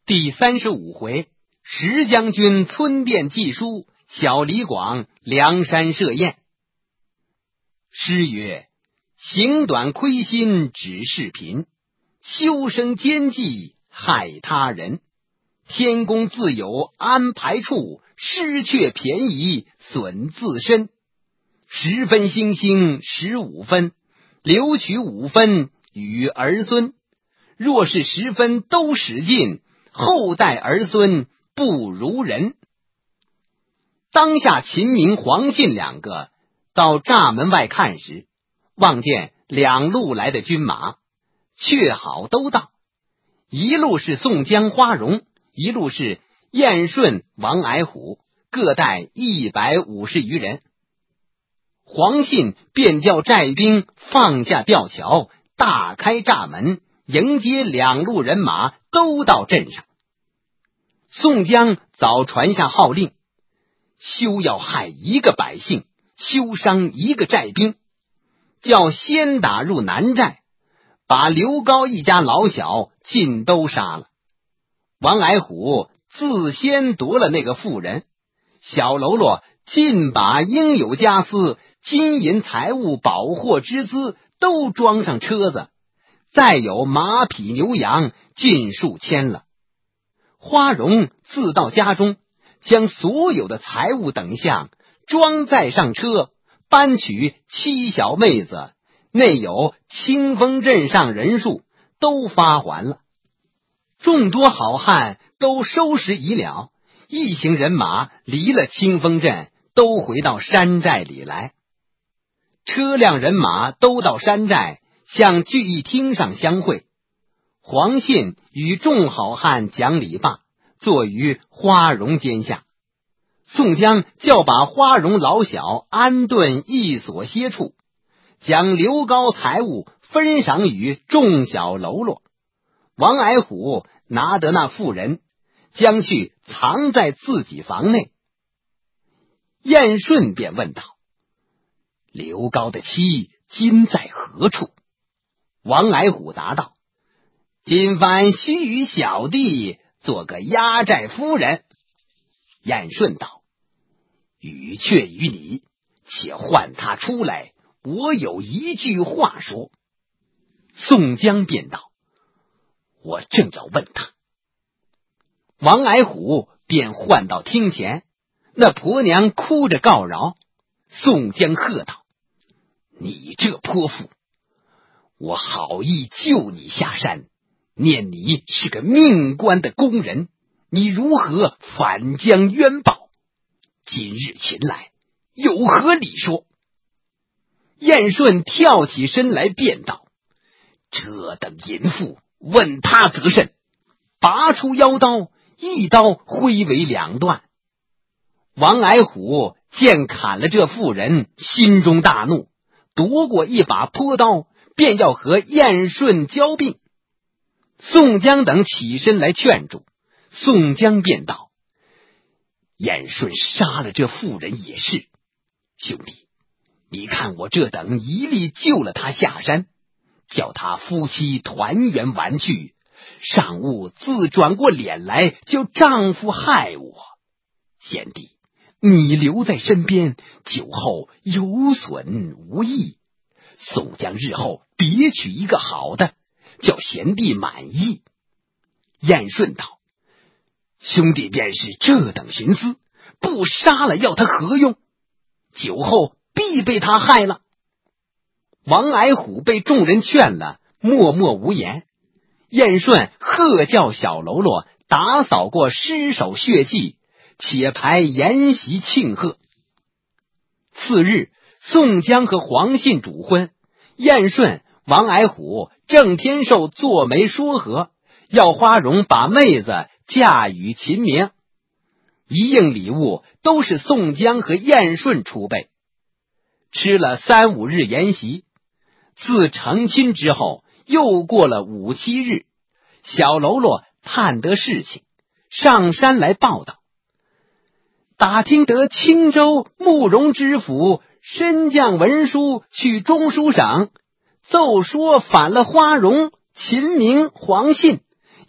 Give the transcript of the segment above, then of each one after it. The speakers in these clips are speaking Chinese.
第35回，石将军村店寄书，小李广梁山设宴。诗曰：行短亏心只是贫，修身奸计害他人。天公自有安排处，失却便宜损自身。10分星星15分，留取5分与儿孙。若是10分都使尽，后代儿孙不如人。当下秦明、黄信两个到栅门外看时，望见2路来的军马，确好都到。一路是宋江、花荣，一路是燕顺、王矮虎，各带150余人。黄信便叫寨兵放下吊桥，大开栅门，迎接2路人马都到镇上。宋江早传下号令，休要害一个百姓，休伤一个寨兵，叫先打入南寨，把刘高一家老小尽都杀了。王矮虎自先夺了那个妇人，小喽啰尽把应有家私、金银财物、宝货之资都装上车子，再有马匹牛羊尽数牵了。花荣自到家中，将所有的财物等项装载上车，搬取7小妹子，内有清风镇上人数都发还了。众多好汉都收拾已了，一行人马离了清风镇，都回到山寨里来。车辆人马都到山寨，向聚义厅上相会。黄信与众好汉讲礼罢，坐于花荣肩下。宋江叫把花荣老小安顿一所歇处，将刘高财物分赏与众小喽啰。王矮虎拿得那妇人，将去藏在自己房内。燕顺便问道：刘高的妻今在何处？王矮虎答道：今番须与小弟做个压寨夫人。燕顺道：语却于你，且唤他出来，我有一句话说。宋江便道：我正要问他。王矮虎便唤到厅前，那婆娘哭着告饶。宋江喝道：你这泼妇，我好意救你下山，念你是个命官的工人，你如何反将冤报？今日秦来，有何理说？燕顺跳起身来便道：这等淫妇，问他则甚。拔出腰刀，一刀挥为2段。王矮虎见砍了这妇人，心中大怒，夺过一把坡刀，便要和燕顺交并。宋江等起身来劝住，宋江便道：燕顺杀了这妇人也是，兄弟，你看我这等一力救了他下山，叫他夫妻团圆完聚，尚勿自转过脸来叫丈夫害我。贤弟，你留在身边，酒后有损无益，宋江日后别娶一个好的，叫贤弟满意。燕顺道：兄弟便是这等寻思，不杀了要他何用？酒后必被他害了。王矮虎被众人劝了，默默无言。燕顺喝叫小喽啰打扫过尸首血迹，且排筵席庆贺。次日，宋江和黄信主婚，燕顺、王矮虎、郑天寿做媒说和，要花荣把妹子嫁与秦明。一应礼物都是宋江和燕顺出备。吃了3、5日筵席，自成亲之后，又过了5、7日，小喽啰探得事情，上山来报道，打听得青州慕容知府身降文书去中书省，奏说反了花荣、秦明、黄信，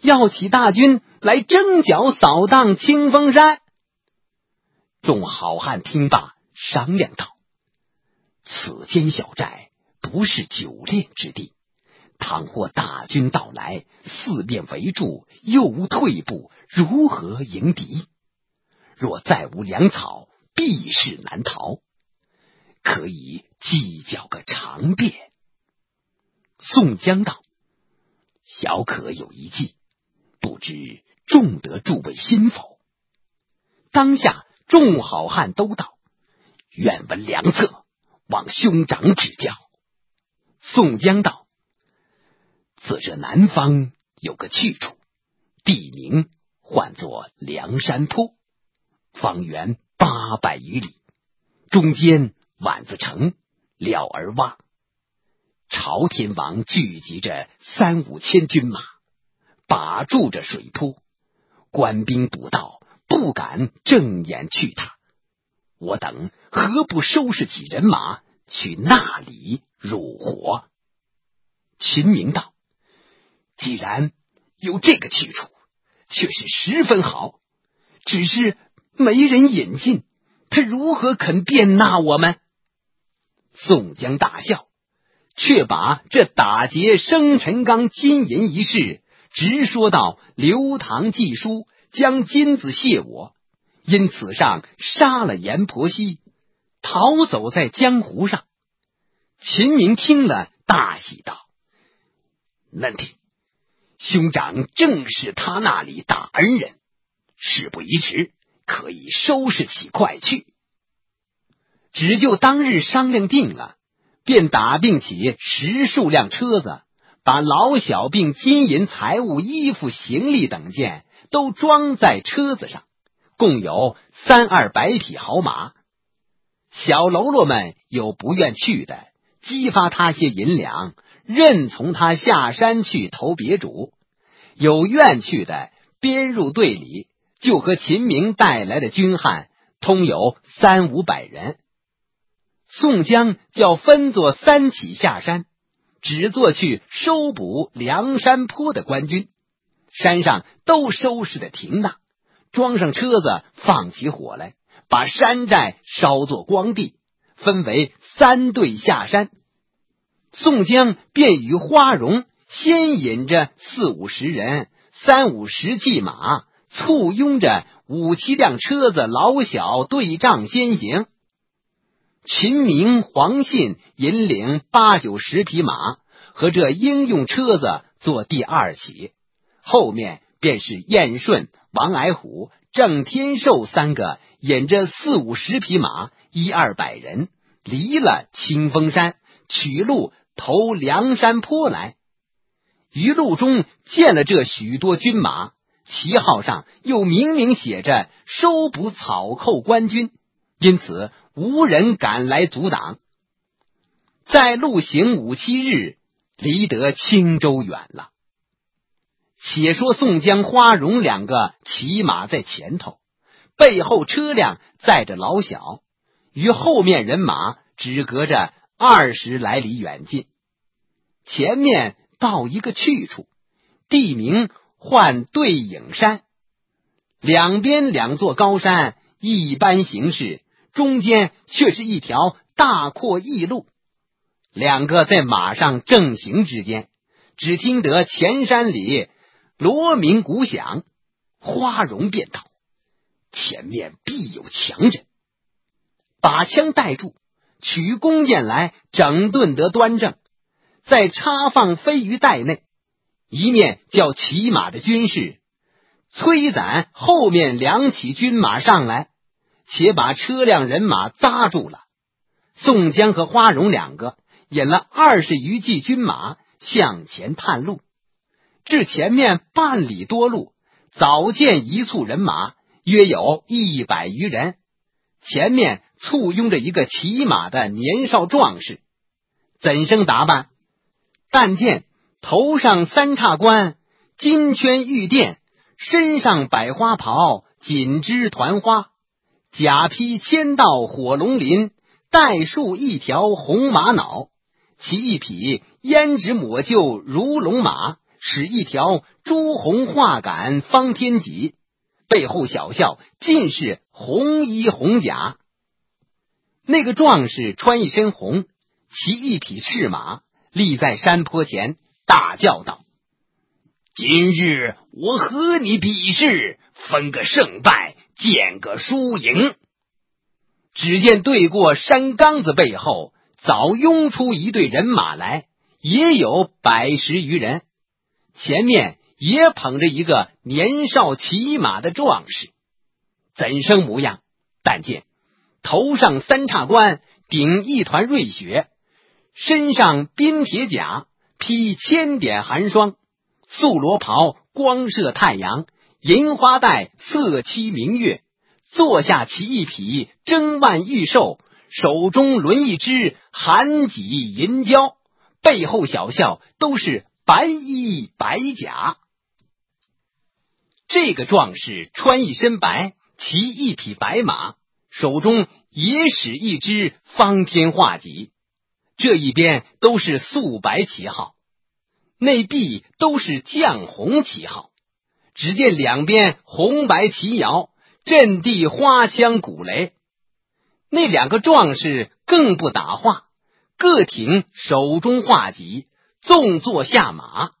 要起大军来征剿扫荡清风山。众好汉听罢，商量道：此间小寨不是久练之地，倘或大军到来，四面围住，又无退步，如何迎敌？若再无粮草，必是难逃，可以计较个长变。宋江道：小可有一计，不知众得诸位心否？当下众好汉都道：愿闻良策，望兄长指教。宋江道：自这南方有个去处，地名唤作梁山坡，方圆800余里，中间宛子城，了儿洼。朝天王聚集着3、5千军马，把住着水坡，官兵捕到，不敢正眼去他。我等何不收拾起人马，去那里入伙？秦明道：既然有这个去处，却是十分好，只是没人引进，他如何肯便纳我们？宋江大笑，却把这打劫生辰纲金银一事直说到刘唐寄书将金子谢我，因此上杀了阎婆惜，逃走在江湖上。秦明听了大喜道：难听，兄长正是他那里大恩人，事不宜迟，可以收拾起快去。只就当日商量定了，便打并起10数辆车子，把老小并金银财物、衣服、行李等件都装在车子上，共有300-200匹好马。小喽啰们有不愿去的，激发他些银两，任从他下山去投别主；有愿去的，编入队里，就和秦明带来的军汉通有300-500人。宋江叫分作3起下山，只做去收捕梁山坡的官军，山上都收拾得停当，装上车子，放起火来，把山寨烧作光地，分为3队下山。宋江便与花荣先引着40-50人，30-50骑马，簇拥着5-7辆车子，老小对仗先行。秦明、黄信引领8-90匹马，和这应用车子做第2起，后面便是燕顺、王矮虎、郑天寿3个引着40-50匹马，100-200人，离了清风山，取路投梁山坡来。于路中见了这许多军马，旗号上又明明写着收捕草寇官军，因此无人敢来阻挡。再路行5-7日，离得青州远了。且说宋江、花荣2个骑马在前头，背后车辆载着老小，与后面人马只隔着20来里远近。前面到一个去处，地名唤对影山，两边2座高山，一般形势，中间却是一条大阔驿路。2个在马上正行之间，只听得前山里锣鸣鼓响，花荣便道：前面必有强人。把枪带住，取弓箭来，整顿得端正，再插放飞于袋内，一面叫骑马的军士催攒后面2起军马上来，且把车辆人马扎住了。宋江和花荣2个引了20余骑军马向前探路，至前面半里多路，早见一簇人马，约有100余人，前面簇拥着一个骑马的年少壮士，怎生打扮？但见头上3叉冠，金圈玉垫，身上百花袍，锦织团花，甲披千道火龙鳞，带束1条红玛瑙，骑一匹胭脂抹就如龙马， 使一条朱红画杆方天戟，背后小校尽是红衣红甲。那个壮士穿一身红，骑一匹赤马，立在山坡前，大叫道：今日我和你比试，分个胜败，见个输赢。只见对过山岗子背后早拥出一队人马来，也有100-10余人，前面也捧着一个年少骑马的壮士，怎生模样？但见头上3叉冠，顶一团瑞雪，身上镔铁甲，披千点寒霜，素罗袍光射太阳，银花带色欺明月，坐下骑一匹征万玉兽，手中抡一支寒戟银蛟，背后小校都是白衣白甲。这个壮士穿一身白，骑一匹白马，手中也使一支方天画戟，这一边都是素白旗号，内壁都是绛红旗号。只见两边红白旗摇，阵地花枪鼓擂。那2个壮士更不打话，各挺手中画戟，纵坐下马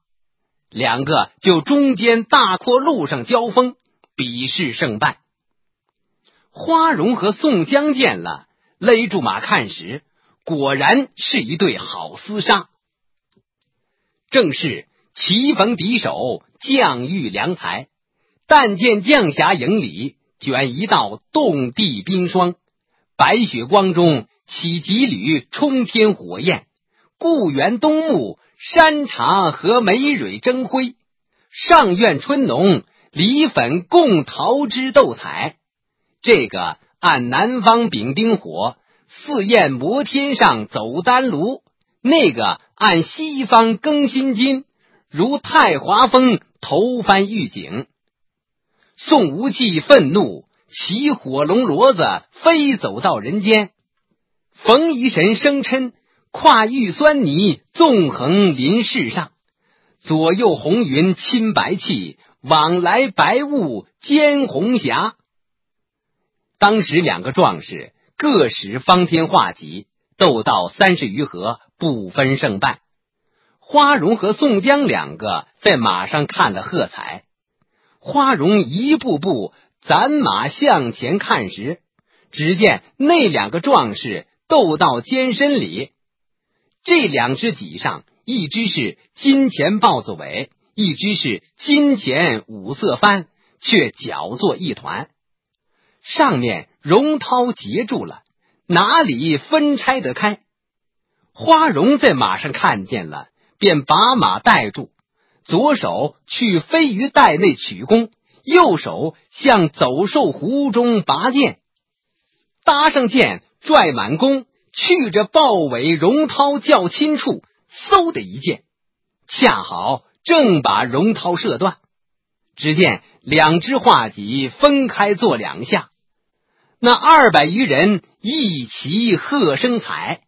，2个就中间大阔路上交锋，比试胜败。花荣和宋江见了，勒住马看时，果然是一对好厮杀。正是棋逢敌手，将遇良才。但见将峡营里卷一道冻地冰霜，白雪光中起几缕冲天火焰，故园东木，山茶和梅蕊争辉，上苑春浓，梨粉共桃枝斗彩。这个按南方丙丁火，四焰摩天上走丹炉，那个按西方更新金，如太华峰头翻玉井。宋无忌愤怒，起火龙骡子飞走到人间。冯夷神生嗔，跨玉酸泥纵横林世上。左右红云侵白气，往来白雾兼红霞。当时2个壮士各使方天画戟，斗到30余合，不分胜败。花荣和宋江2个在马上看了喝彩。花荣一步步攒马向前看时，只见那2个壮士斗到肩身里。这2只戟上，一只是金钱豹子尾，一只是金钱五色幡，却搅作一团。上面荣涛截住了，哪里分拆得开？花荣在马上看见了，便把马带住，左手去飞鱼袋内取弓，右手向走兽壶中拔剑，搭上剑，拽满弓，去着豹尾荣涛较亲处，嗖的一箭，恰好正把荣涛射断。只见2只画戟分开做2下，那200余人一齐喝声彩。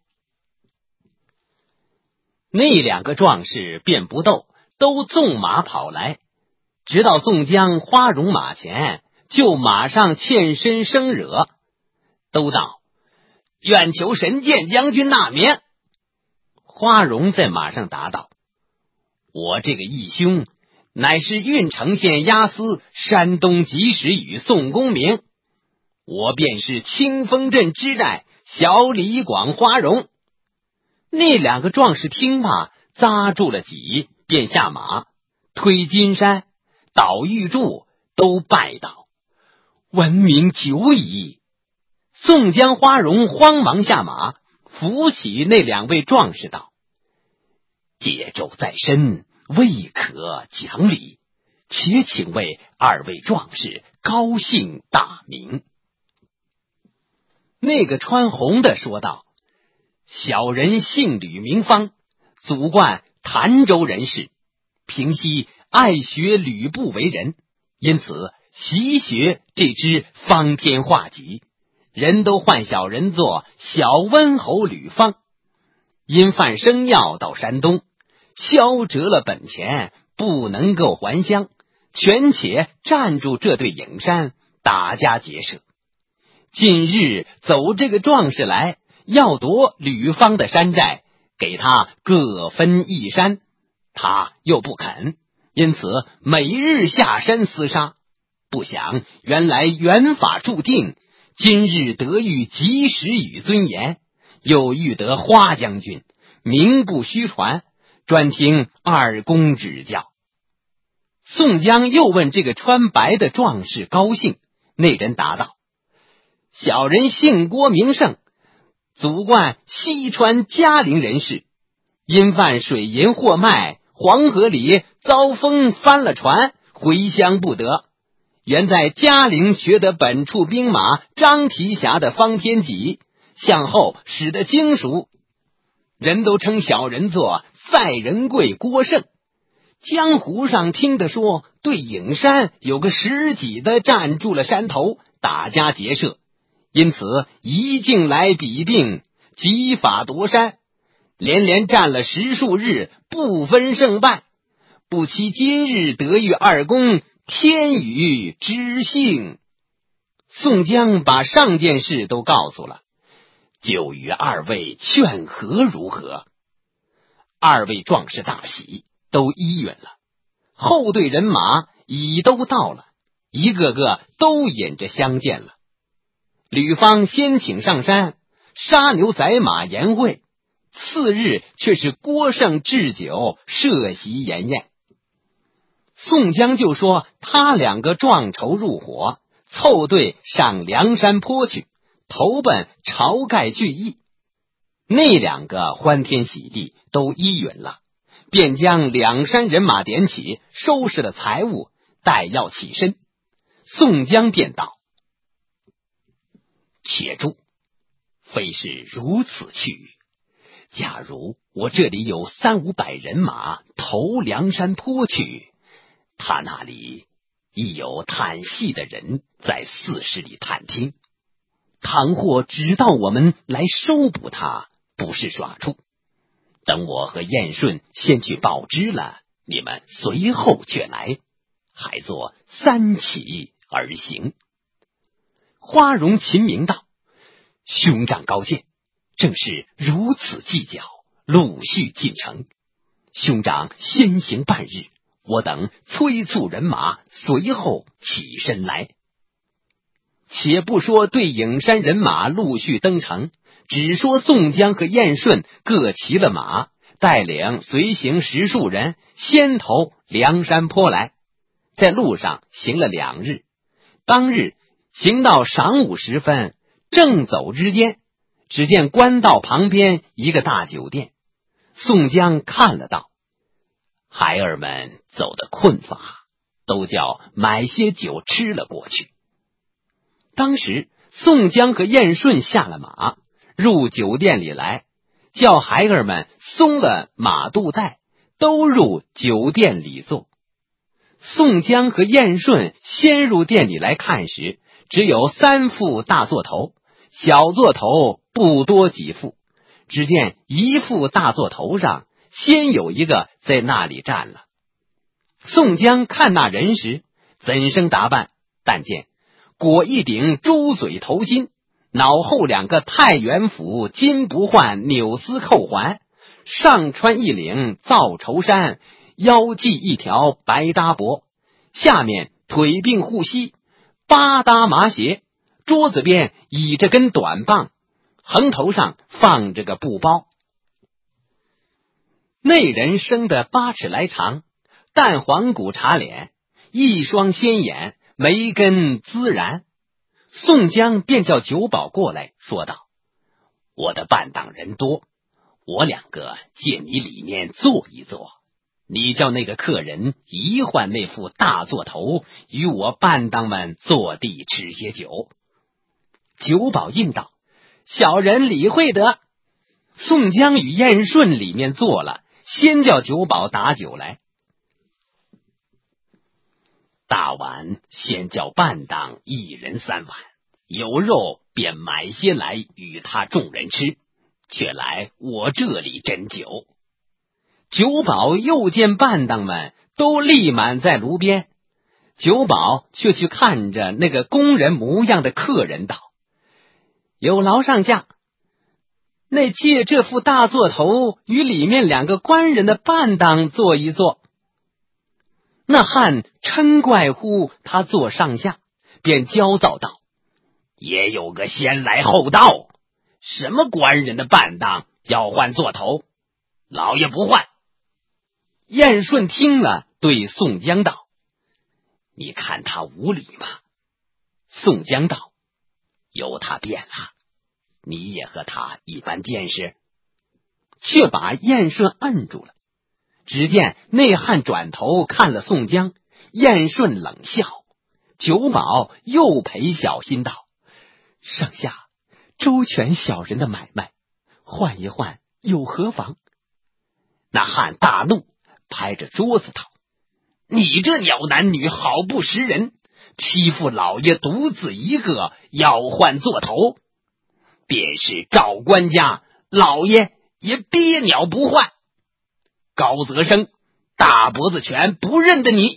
那2个壮士便不斗，都纵马跑来，直到宋江、花荣马前，就马上欠身生惹，都道：愿求神剑将军纳免。花荣在马上答道：我这个义兄乃是郓城县押司山东及时雨宋公明，我便是清风镇知寨小李广花荣。那2个壮士听罢，扎住了戟，便下马，推金山倒玉柱，都拜倒，闻名久矣。宋江、花荣慌忙下马，扶起那2位壮士道：戒咒在身，未可讲理，且请为2位壮士高姓大名。那个穿红的说道：小人姓吕，名方，祖贯潭州人士，平西爱学吕布为人，因此习学这支方天画戟，人都唤小人做小温侯吕方。因犯生药到山东，消折了本钱， 不能够还乡，权且站住这对影山，打家劫舍。近日走这个壮士来，要夺吕方的山寨，给他各分一山，他又不肯，因此每日下山厮杀。不想原来缘法注定，今日得遇及时与尊严，又遇得花将军，名不虚传，专听二公指教。宋江又问这个穿白的壮士高姓，那人答道：小人姓郭名胜，祖贯西川嘉陵人士，因犯水银货卖，黄河里遭风翻了船，回乡不得。原在嘉陵学得本处兵马张提辖的方天戟，向后使得精熟，人都称小人做赛仁贵郭胜。江湖上听得说，对影山有个10几的站住了山头，打家劫舍，因此一径来比并，击法夺山，连连战了10数日，不分胜败。不期今日得遇二公，天宇之幸。宋江把上件事都告诉了，就与二位劝和如何？二位壮士大喜，都依允了。后队人马已都到了，一个个都引着相见了。吕方先请上山杀牛宰马宴会，次日却是郭胜置酒设席筵宴。宋江就说他两个壮筹入伙，凑队上梁山坡去，投奔晁盖聚义。那两个欢天喜地，都依允了，便将两山人马点起，收拾了财物，待要起身。宋江便道：且住，非是如此去。假如我这里有300-5百人马投梁山坡去，他那里亦有探戏的人在4市里探听，倘或知道我们来收捕他，不是耍处。等我和燕顺先去报知了，你们随后却来，还作3起而行。花荣、秦明道：兄长高见，正是如此计较，陆续进城。兄长先行半日，我等催促人马，随后起身来。且不说对影山人马陆续登城，只说宋江和燕顺各骑了马，带领随行10数人，先投梁山坡来。在路上行了2日，当日行到晌午时分，正走之间，只见官道旁边一个大酒店。宋江看了道：孩儿们走得困乏，都叫买些酒吃了过去。当时宋江和燕顺下了马，入酒店里来，叫孩儿们松了马肚带，都入酒店里坐。宋江和燕顺先入店里来看时，只有3副大座头，小座头不多几副。只见一副大座头上先有一个在那里站了。宋江看那人时，怎生打扮？但见裹一顶猪嘴头巾，脑后2个太原府金不换纽丝扣环，上穿一领皂绸衫，腰系一条白搭帛，下面腿并护膝，8搭麻鞋，桌子边倚着根短棒，横头上放着个布包。那人生得8尺来长，淡黄骨茶脸，一双鲜眼，眉根孜然。宋江便叫酒保过来，说道：我的伴党人多，我2个借你里面坐一坐，你叫那个客人移换那副大座头，与我伴党们坐地吃些酒。酒保应道：小人理会得。宋江与燕顺里面坐了，先叫酒保打酒来。大碗先叫伴当1人3碗，有肉便买些来与他众人吃，却来我这里斟酒。酒保又见伴当们都立满在炉边。酒保却去看着那个工人模样的客人道：有劳上下，那借这副大座头与里面2个官人的伴当坐一坐。那汉嗔怪乎他坐上下，便焦躁道：也有个先来后到，什么官人的伴当要换座头，老爷不换。燕顺听了，对宋江道：你看他无礼吗？宋江道：由他变了，你也和他一般见识。却把燕顺摁住了。只见内汉转头看了宋江，燕顺冷笑。酒保又陪小心道：上下周全小人的买卖，换一换有何妨？那汉大怒，拍着桌子道：你这鸟男女好不识人，欺负老爷独自一个，要换座头，便是赵官家，老爷也憋鸟不换。高泽生、大脖子拳不认得你。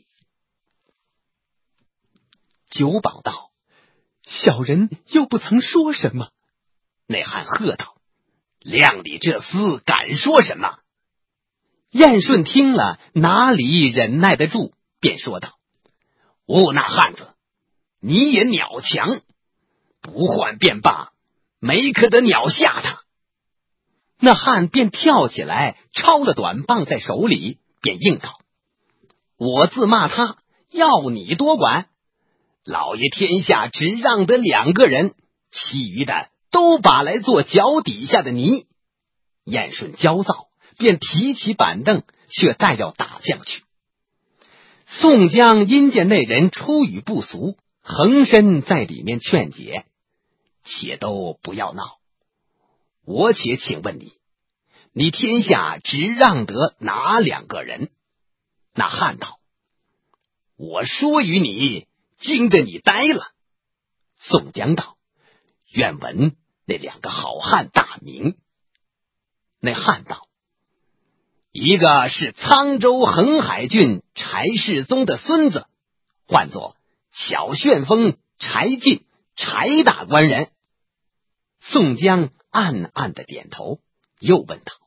酒保道：小人又不曾说什么。内汉喝道：量你这厮敢说什么？燕顺听了，哪里忍耐得住，便说道：那汉子，你也鸟强，不换便罢，没可得鸟吓他。那汉便跳起来，抄了短棒在手里，便应道：我自骂他，要你多管。老爷天下只让得2个人，其余的都把来做脚底下的泥。燕顺焦躁，便提起板凳，却待要打将去。宋江因见那人出语不俗，横身在里面劝解：且都不要闹，我且请问你天下只让得哪2个人？那汉道：我说与你，惊得你呆了。宋江道：愿闻那2个好汉大名。那汉道：一个是沧州横海郡柴世宗的孙子，唤作小旋风柴进，柴大官人。宋江暗暗的点头，又问道：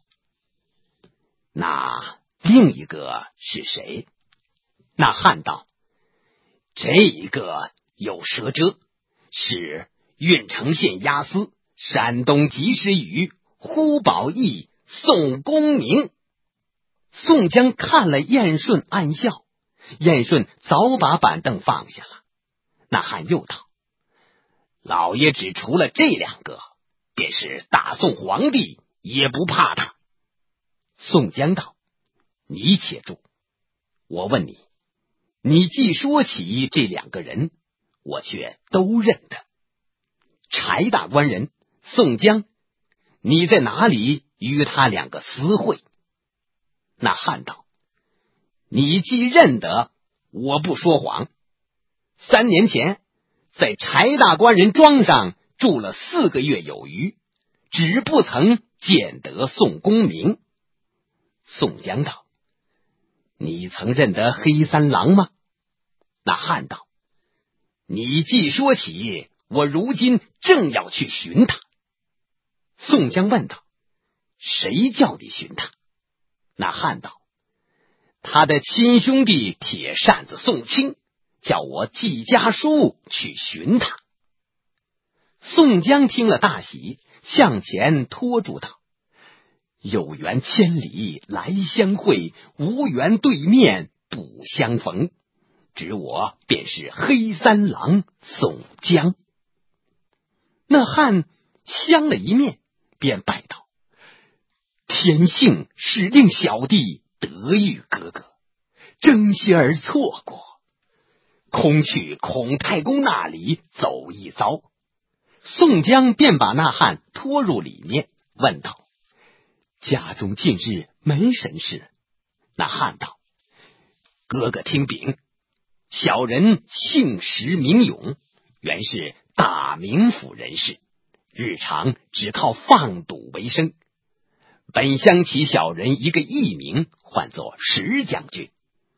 那另一个是谁？那汉道：这一个有舌遮，是郓城县押司，山东及时雨呼保义宋公明。宋江看了燕顺，暗笑。燕顺早把板凳放下了。那汉又道：老爷只除了这2个，便是大宋皇帝也不怕他。宋江道：你且住，我问你，你既说起这2个人，我却都认得。柴大官人宋江，你在哪里与他2个私会？那汉道：你既认得，我不说谎。3年前在柴大官人庄上住了4个月有余，只不曾见得宋公明。宋江道：你曾认得黑三郎吗？那汉道：你既说起，我如今正要去寻他。宋江问道：谁叫你寻他？那汉道：他的亲兄弟铁扇子宋清，叫我寄家书去寻他。宋江听了大喜，向前拖住道：有缘千里来相会，无缘对面不相逢。指我便是黑三郎宋江。那汉相了一面，便拜道：天幸是令小弟得遇哥哥，争些而错过，空去孔太公那里走一遭。宋江便把那汉拖入里面，问道：家中近日没神事？那汉道：哥哥听禀，小人姓石名勇，原是大名府人士，日常只靠放赌为生。本乡起小人一个艺名，唤作石将军。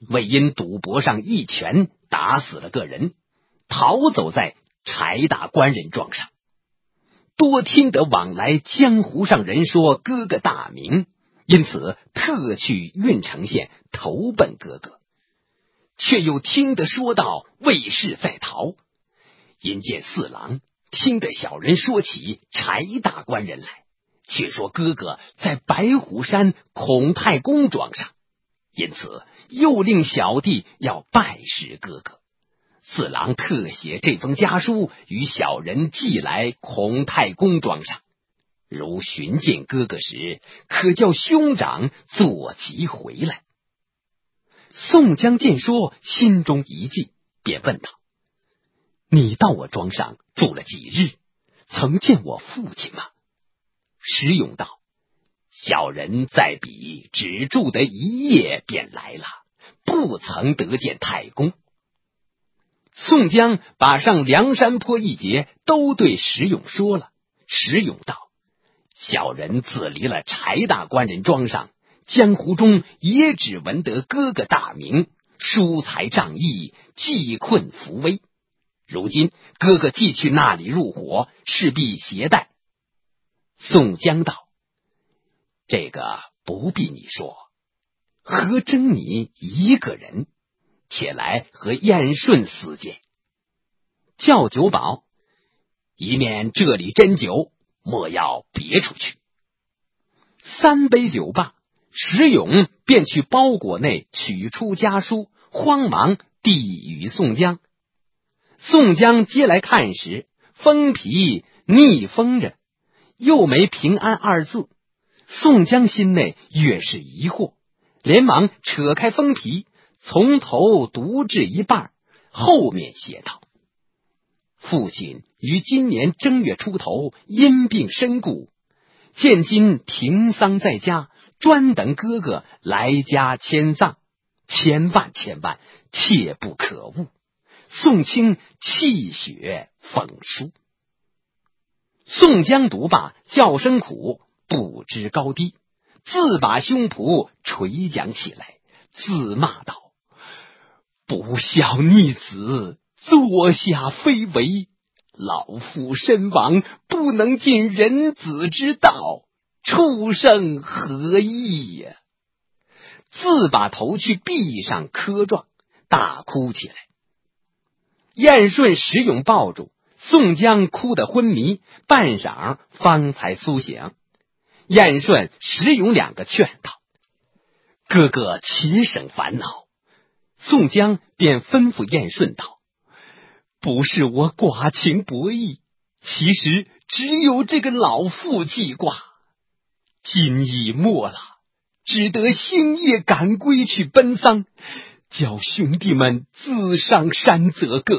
为因赌博上一拳打死了个人，逃走在柴大官人庄上。多听得往来江湖上人说哥哥大名，因此特去郓城县投奔哥哥，却又听得说道魏氏在逃。因见四郎听得小人说起柴大官人来，却说哥哥在白虎山孔太公庄上，因此又令小弟要拜师哥哥。四郎特写这封家书与小人寄来孔太公庄上，如寻见哥哥时，可叫兄长坐骑回来。宋江见说，心中一悸，便问道：你到我庄上住了几日？曾见我父亲吗？石勇道：小人在彼只住得一夜便来了，不曾得见太公。宋江把上梁山坡一节都对石勇说了。石勇道：小人自离了柴大官人庄上，江湖中也只闻得哥哥大名，疏财仗义，济困扶危。如今哥哥既去那里入伙，势必携带。宋江道：这个不必你说，何争你一个人？且来和燕顺私见。叫酒保，以免这里斟酒，莫要别出去。3杯酒罢，石勇便去包裹内取出家书，慌忙递与宋江。宋江接来看时，封皮逆封着，又没平安2字。宋江心内越是疑惑，连忙扯开封皮，从头读至一半，后面写道：父亲于今年正月出头因病身故，现今停丧在家，专等哥哥来家迁葬，千万切不可误。宋清泣血讽书。宋江读罢，叫声苦，不知高低，自把胸脯捶讲起来，自骂道：不孝逆子，作下非为，老父身亡，不能尽人子之道，畜生何益呀？自把头去壁上磕撞，大哭起来。燕顺、石勇抱住宋江，哭得昏迷，半晌方才苏醒。燕顺、石勇2个劝道：哥哥且省烦恼。宋江便吩咐燕顺道：不是我寡情薄义，其实只有这个老父记挂，今已没了，只得星夜赶归去奔丧，叫兄弟们自上山则个。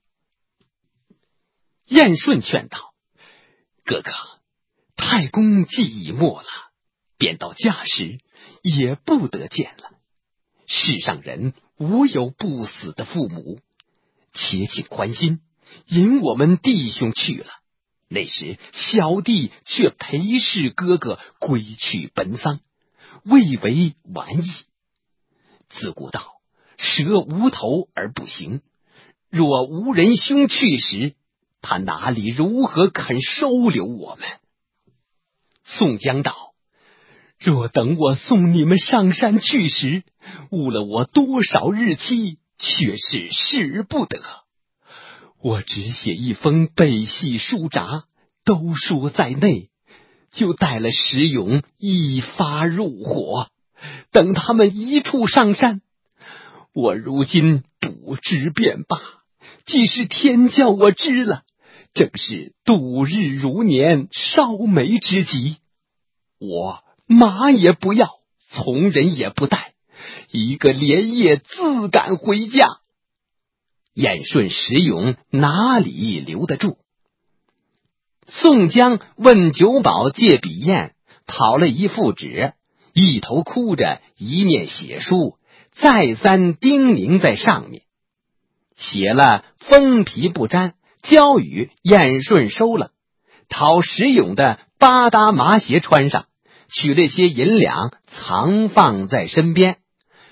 燕顺劝道：哥哥，太公既已没了，便到家时也不得见了。世上人无有不死的父母，且请宽心，引我们弟兄去了。那时小弟却陪侍哥哥归去奔丧，未为玩意。自古道，蛇无头而不行，若无人兄去时，他哪里如何肯收留我们？宋江道：若等我送你们上山去时，误了我多少日期，却是使不得。我只写一封背细书札，都说在内，就带了石勇一发入伙，等他们一处上山。我如今不知便罢，既是天叫我知了，正是度日如年，烧煤之急。我马也不要，从人也不带，一个连夜自赶回家。燕顺、石勇哪里留得住？宋江问酒保借笔砚，讨了一副纸，一头哭着，一面写书，再三叮咛在上面。写了封皮不沾，交与燕顺收了，讨石勇的8搭麻鞋穿上，取了些银两藏放在身边。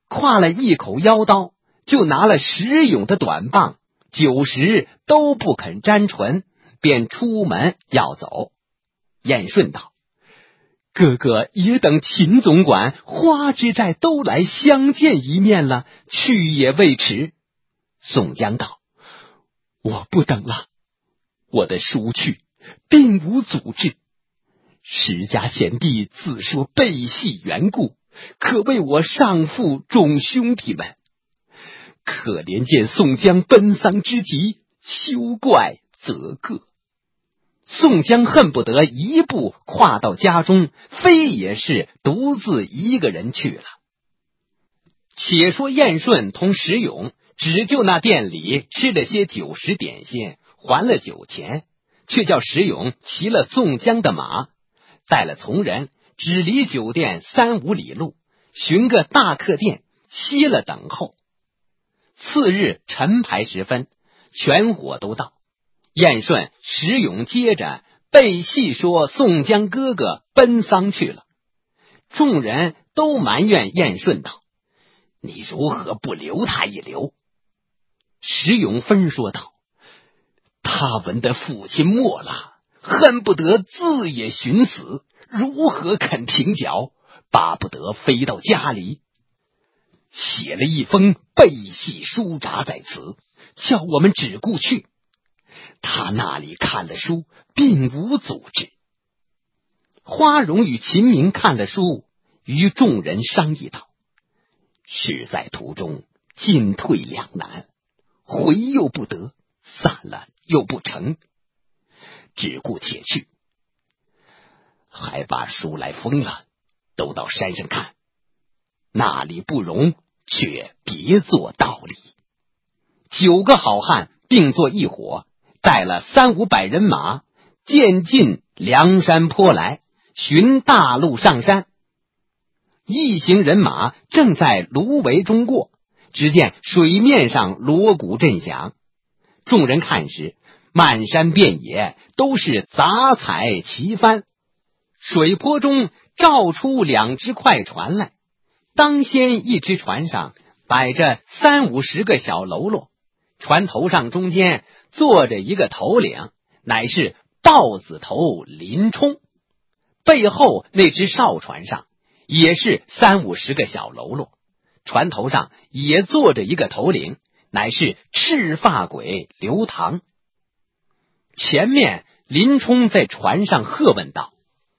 挎了一口腰刀，就拿了石勇的短棒，9时都不肯沾唇，便出门要走。燕顺道：哥哥也等秦总管、花之寨都来相见一面了，去也未迟。宋江道：我不等了，我的叔去并无阻滞。石家贤弟自说背系缘故，可为我上父众兄弟们。可怜见宋江奔丧之急，休怪责个。宋江恨不得一步跨到家中，非也是独自一个人去了。且说燕顺同石勇只就那店里吃了些酒食点心，还了酒钱，却叫石勇骑了宋江的马，带了从人，只离酒店3、5里路，寻个大客店歇了等候。次日晨牌时分，全伙都到。燕顺、石勇接着背细说宋江哥哥奔丧去了。众人都埋怨燕顺道：你如何不留他一留？石勇分说道：他闻得父亲没了，恨不得自也寻死，如何肯停脚？巴不得飞到家里，写了一封背信书札在此，叫我们只顾去。他那里看了书，并无阻滞。花荣与秦明看了书，与众人商议道：是在途中进退两难，回又不得，散了又不成，只顾且去。还把书来封了，都到山上看，那里不容，却别做道理。9个好汉并作一伙，带了3、500人马，渐进梁山坡来，寻大路上山。一行人马正在芦苇中过，只见水面上锣鼓震响。众人看时，漫山遍野都是杂彩旗帆，水坡中照出2只快船来。当先一只船上摆着30、50个小喽啰，船头上中间坐着一个头领，乃是豹子头林冲。背后那只哨船上也是30、50个小喽啰，船头上也坐着一个头领，乃是赤发鬼刘唐。前面林冲在船上喝问道：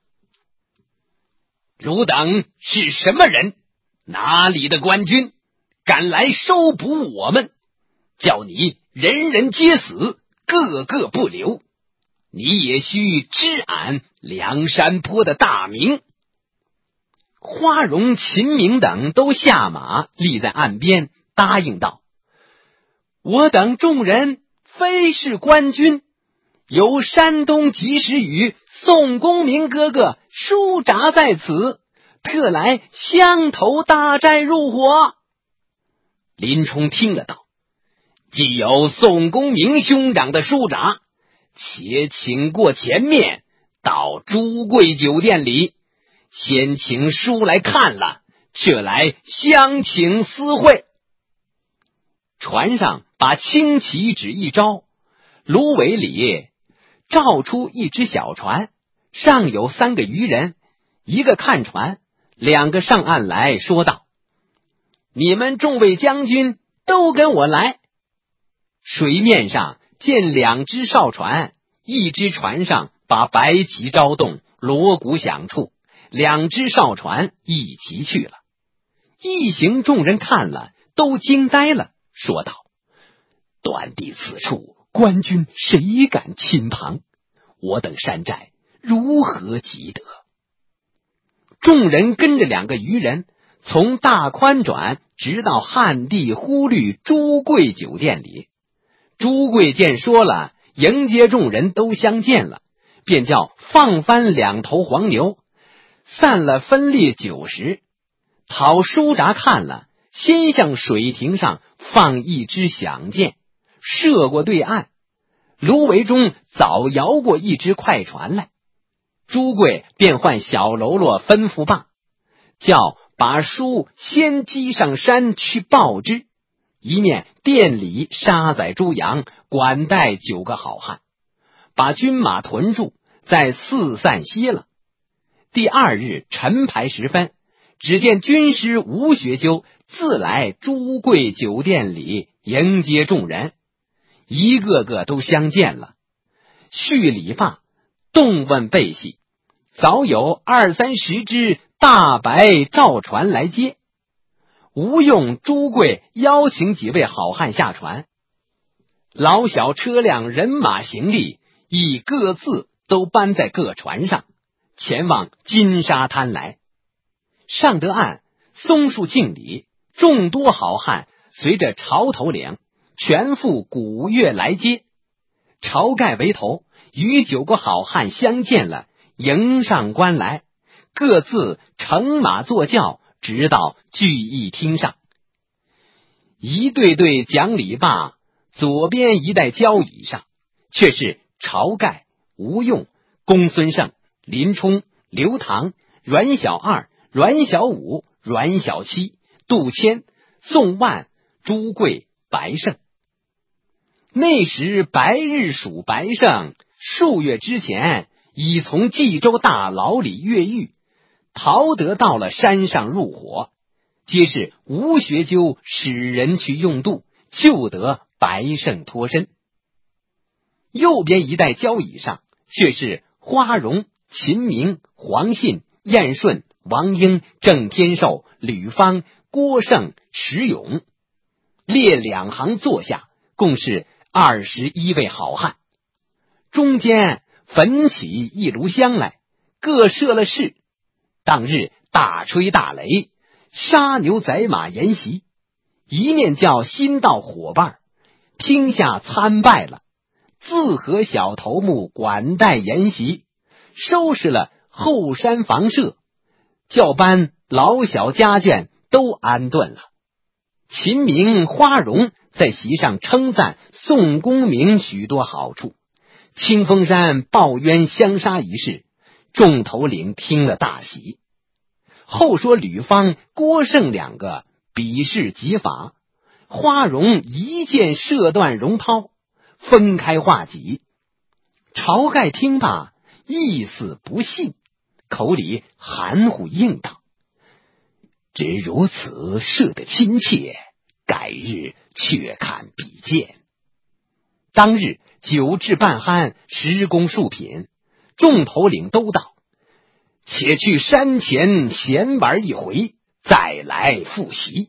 汝等是什么人？哪里的官军？敢来收捕我们？叫你人人皆死，个个不留。你也须知俺梁山坡的大名。花荣、秦明等都下马，立在岸边，答应道：我等众人非是官军，由山东及时雨宋公明哥哥书札在此，特来相投大寨入伙。林冲听了道：既有宋公明兄长的书札，且请过前面到朱贵酒店里，先请书来看了，却来相请私会。船上把青旗纸一招，芦苇里照出一只小船，上有3个渔人，一个看船，2个上岸来说道：你们众位将军都跟我来。水面上见2只哨船，一只船上把白旗招动，锣鼓响处，2只哨船一齐去了。一行众人看了，都惊呆了，说道：断地此处，官军谁敢侵旁？我等山寨如何及得？众人跟着2个渔人，从大宽转直到汉地忽律朱贵酒店里。朱贵见说了，迎接众人都相见了，便叫放翻2头黄牛，散了分列90，讨书札看了，先向水亭上放一支响箭，射过对岸。芦苇中早摇过一只快船来，朱贵便唤小喽啰吩咐罢，叫把书先击上山去报之，一面殿里杀宰猪羊，管待9个好汉，把军马屯住，再四散歇了。第2日晨牌时分，只见军师吴学究自来朱贵酒店里迎接众人，一个个都相见了，叙礼罢，动问备喜，早有20-30只大白赵船来接。吴用、朱贵邀请几位好汉下船，老小车辆人马行李已各自都搬在各船上，前往金沙滩来。上得岸，松树敬礼，众多好汉随着晁头领全副鼓乐来接。晁盖为头，与9个好汉相见了，迎上关来，各自乘马坐轿，直到聚义厅上。一对对讲礼罢，左边一带交椅上，却是晁盖、吴用、公孙胜、林冲、刘唐、阮小二、阮小五、阮小七、杜迁、宋万、朱贵、白胜。那时白日属白胜数月之前已从冀州大牢里越狱，逃得到了山上入伙，皆是吴学究使人去用度，救得白胜脱身。右边一带交椅上，却是花荣、秦明、黄信、晏顺、王英、郑天寿、吕方、郭胜、石勇，列2行坐下，共是21位好汉。中间焚起一炉香来，各设了事。当日大吹大擂，杀牛宰马筵席，一面叫新到伙伴听下参拜了，自和小头目管待筵席，收拾了后山房舍，教班老小家眷都安顿了。秦明、花荣在席上称赞宋公明许多好处，清风山报冤相杀一事，众头领听了大喜。后说吕方、郭胜2个比试己法，花荣一箭射断荣涛，分开画戟。晁盖听罢，意思不信，口里含糊应道：只如此射得亲切，改日却看比剑。当日酒至半酣，食供数品，众头领都道：且去山前闲玩一回，再来复习。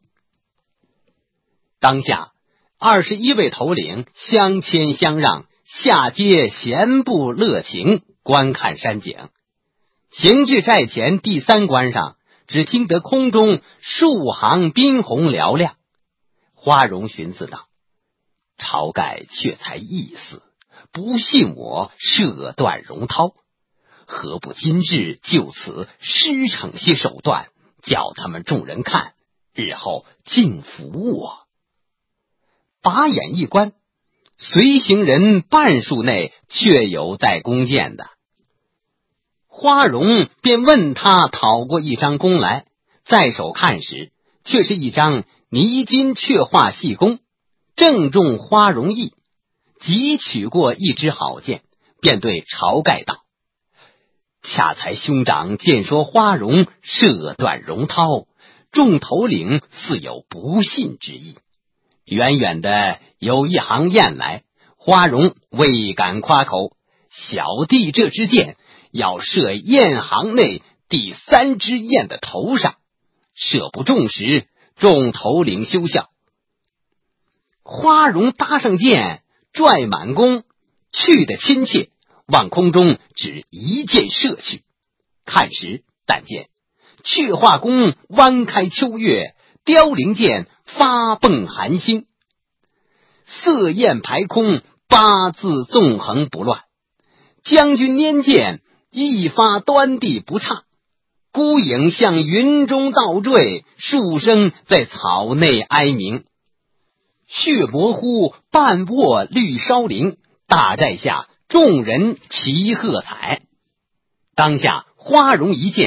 当下21位头领相谦相让，下阶闲步乐情，观看山景。行至寨前第3关上，只听得空中数行宾鸿嘹亮。花荣寻思道：晁盖却才意思，不信我射断荣涛，何不今日就此施惩些手段，叫他们众人看，日后敬服我。把眼一观，随行人半数内确有带弓箭的。花荣便问他讨过一张弓来，在手看时，却是一张泥金雀画细弓，正中花荣意，即取过一支好箭，便对晁盖道：恰才兄长见说花荣射断荣涛，众头领似有不信之意。远远的有一行雁来，花荣未敢夸口，小弟这支箭要射雁行内第3只雁的头上，射不中时，众头领休笑。花荣搭上箭，拽满弓，去得亲切，往空中只一箭射去。看时，但见雀画弓弯开秋月，凋零箭发迸寒星，色焰排空，8字纵横不乱。将军拈箭，一发端地不差，孤影向云中倒坠，数声在草内哀鸣。血模糊，半卧绿烧灵，大寨下众人齐喝彩。当下花荣一见，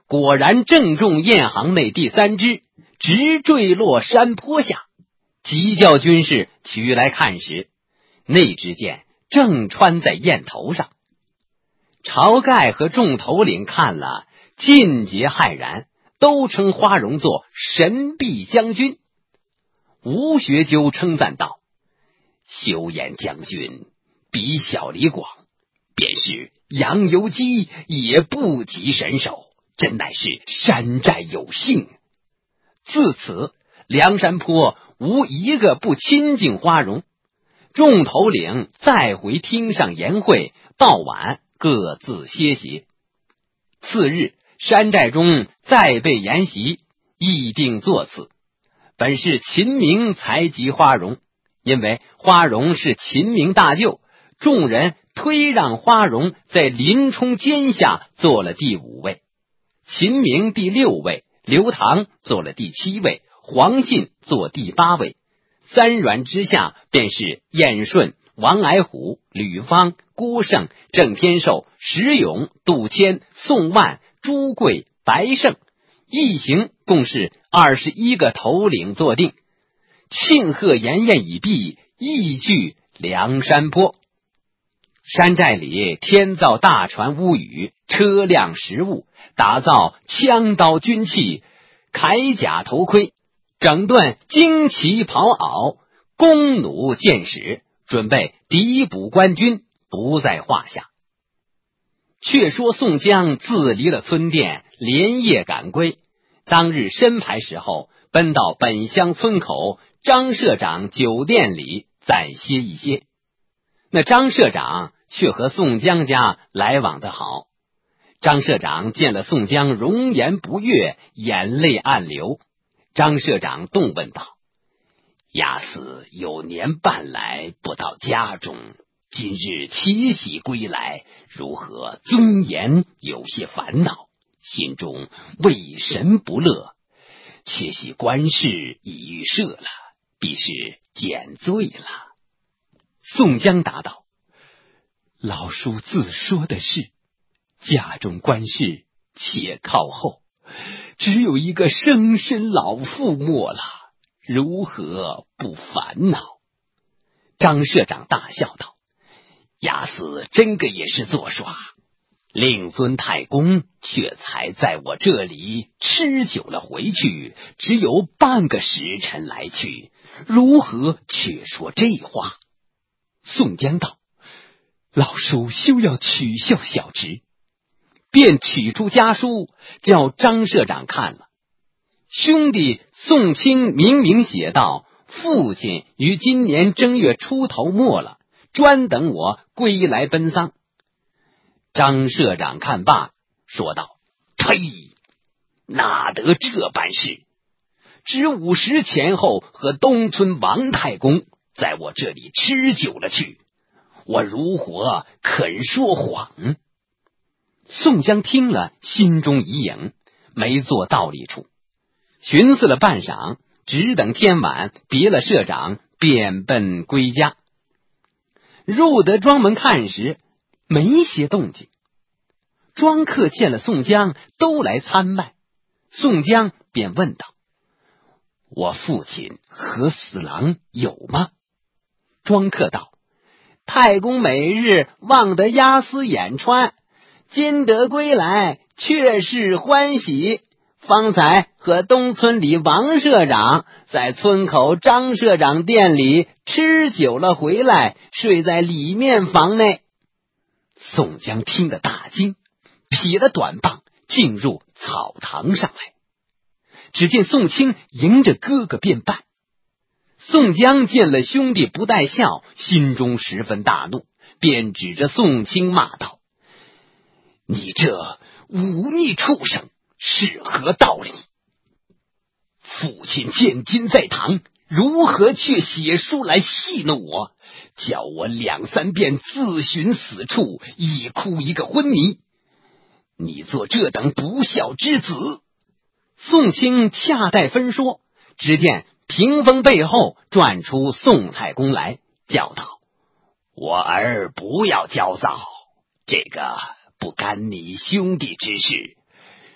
果然正中雁行内第3支，直坠落山坡下。急叫军士取来看时，那支箭正穿在雁头上。晁盖和众头领看了，尽皆骇然，都称花荣做神臂将军。吴学究称赞道：休言将军比小李广，便是杨由基也不及神手，真乃是山寨有幸。自此梁山坡无一个不亲近花荣。众头领再回厅上言会，到晚各自歇息。次日山寨中再备筵席，议定座次。本是秦明才及花荣，因为花荣是秦明大舅，众人推让花荣在林冲肩下做了第5位，秦明第6位，刘唐做了第7位，黄信做第8位。3软之下便是燕顺、王矮虎、吕方、郭盛、郑天寿、石勇、杜迁、宋万、朱贵、白胜，一行共是21个头领坐定。庆贺筵宴已毕，亦聚梁山坡。山寨里添造大船屋宇，车辆食物，打造枪刀军器，铠甲头盔，整顿旌旗袍袄，弓弩箭矢，准备敌补官军，不在话下。却说宋江自离了村店，连夜赶归。当日申牌时候，奔到本乡村口张社长酒店里暂歇一歇。那张社长却和宋江家来往的好。张社长见了宋江容颜不悦，眼泪暗流。张社长动问道：押司有年半来不到家中，今日七喜归来，如何尊严有些烦恼，心中为神不乐，且喜官事已预设了，必是减罪了。宋江答道：老叔自说的是，家中官事且靠后，只有一个生身老父没了，如何不烦恼？张社长大笑道：押司真个也是作耍，令尊太公却才在我这里吃酒了回去，只有半个时辰来去，如何却说这话？宋江道：老叔休要取笑小侄。便取出家书，叫张社长看了。兄弟宋清明明写道：父亲于今年正月初头没了，专等我归来奔丧。张社长看罢，说道：呸！哪得这般事？只午时前后和东村王太公在我这里吃酒了去，我如何肯说谎？宋江听了，心中疑影，没做道理处，寻思了半晌，只等天晚，别了社长，便奔归家。入得庄门看时，没些动静。庄客见了宋江，都来参拜。宋江便问道：我父亲和死郎有吗？庄客道：太公每日望得押司眼穿，今得归来，确是欢喜。方才和东村里王社长在村口张社长店里吃酒了回来，睡在里面房内。宋江听得大惊，劈了短棒，进入草堂上来。只见宋清迎着哥哥便拜。宋江见了兄弟不带笑，心中十分大怒，便指着宋清骂道：你这忤逆畜生，是何道理？父亲见今在堂，如何却写书来戏弄我，叫我2、3遍自寻死处，一哭一个昏迷。你做这等不孝之子！宋清恰待分说，只见屏风背后转出宋太公来，叫道：我儿不要焦躁，这个不干你兄弟之事，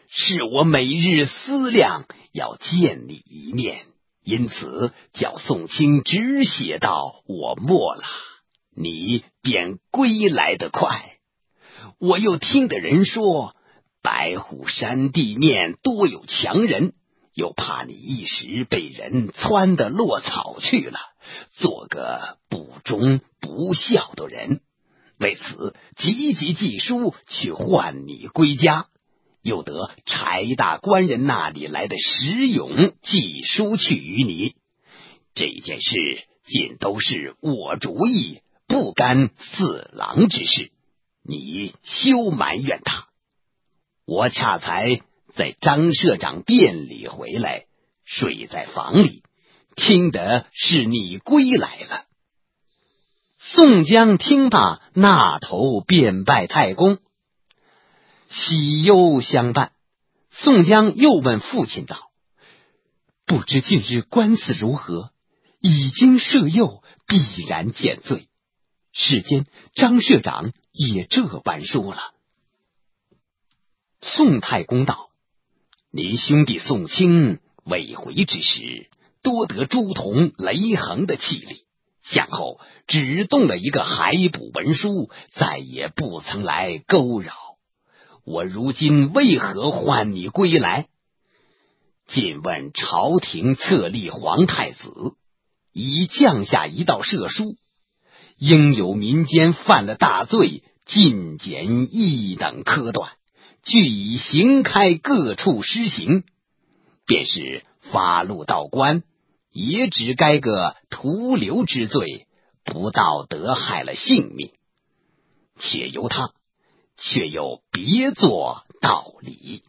是我每日思量要见你一面，因此叫宋清只写到我没了，你便归来得快。我又听的人说，白虎山地面多有强人，又怕你一时被人撺得落草去了，做个不忠不孝的人，为此急急寄书去唤你归家，又得柴大官人那里来的石勇寄书去与你。这件事尽都是我主意，不干四郎之事，你休埋怨他。我恰才在张社长店里回来，睡在房里，听得是你归来了。宋江听罢，那头便拜太公。喜忧相伴，宋江又问父亲道：不知近日官司如何？已经赦宥，必然减罪。世间张社长也这般说了。宋太公道：你兄弟宋清未回之时，多得朱仝、雷横的气力，向后只动了一个海捕文书，再也不曾来勾扰。我如今为何唤你归来？尽问朝廷册立皇太子，已降下一道赦书，应有民间犯了大罪，尽减一等科断，俱以行开各处施行。便是发落道官，也只该个徒留之罪，不到得害了性命。且由他，却又别作道理。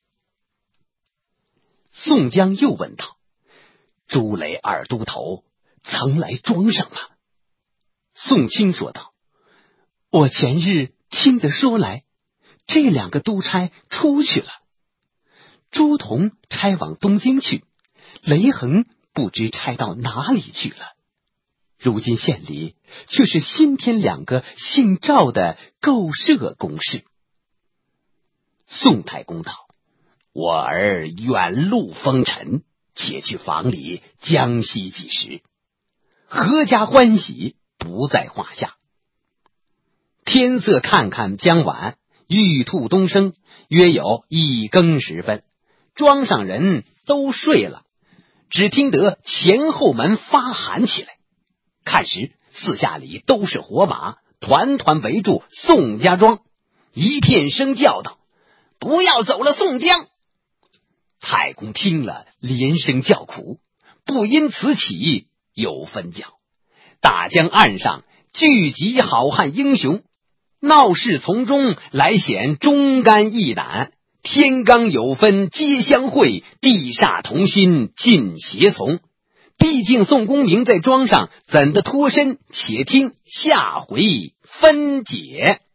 宋江又问道：朱雷二都头曾来庄上吗？宋清说道：我前日听得说来，这两个督差出去了。朱仝差往东京去，雷横不知差到哪里去了。如今县里却是新添两个姓赵的构设公事。宋太公道：我儿远路风尘，且去房里将息几时，阖家欢喜不在话下。天色看看将晚，玉兔东升，约有1更时分，庄上人都睡了，只听得前后门发喊起来。看时，四下里都是火马，团团围住宋家庄，一片声叫道：不要走了宋江！太公听了，连声叫苦，不因此起，又分教大江岸上聚集好汉英雄，闹市从中来显忠肝义胆，天罡有分皆相会，地煞同心尽协从。毕竟宋公明在庄上，怎的脱身？且听下回分解。